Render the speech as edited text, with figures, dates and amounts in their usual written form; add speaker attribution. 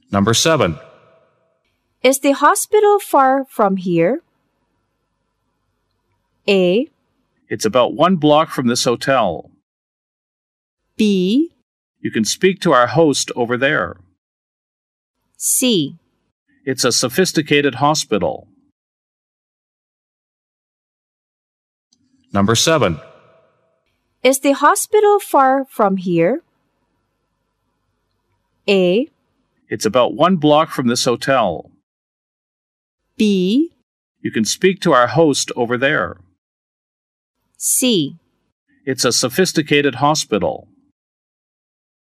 Speaker 1: Number 7.
Speaker 2: Is the hospital far from here? A,
Speaker 3: It's about 1 block from this hotel.
Speaker 2: B,
Speaker 3: You can speak to our host over there.
Speaker 2: C.
Speaker 3: It's a sophisticated hospital.
Speaker 1: Number 7.
Speaker 2: Is the hospital far from here? A,
Speaker 3: It's about 1 block from this hotel.
Speaker 2: B,
Speaker 3: You can speak to our host over there.
Speaker 2: C.
Speaker 3: It's a sophisticated hospital.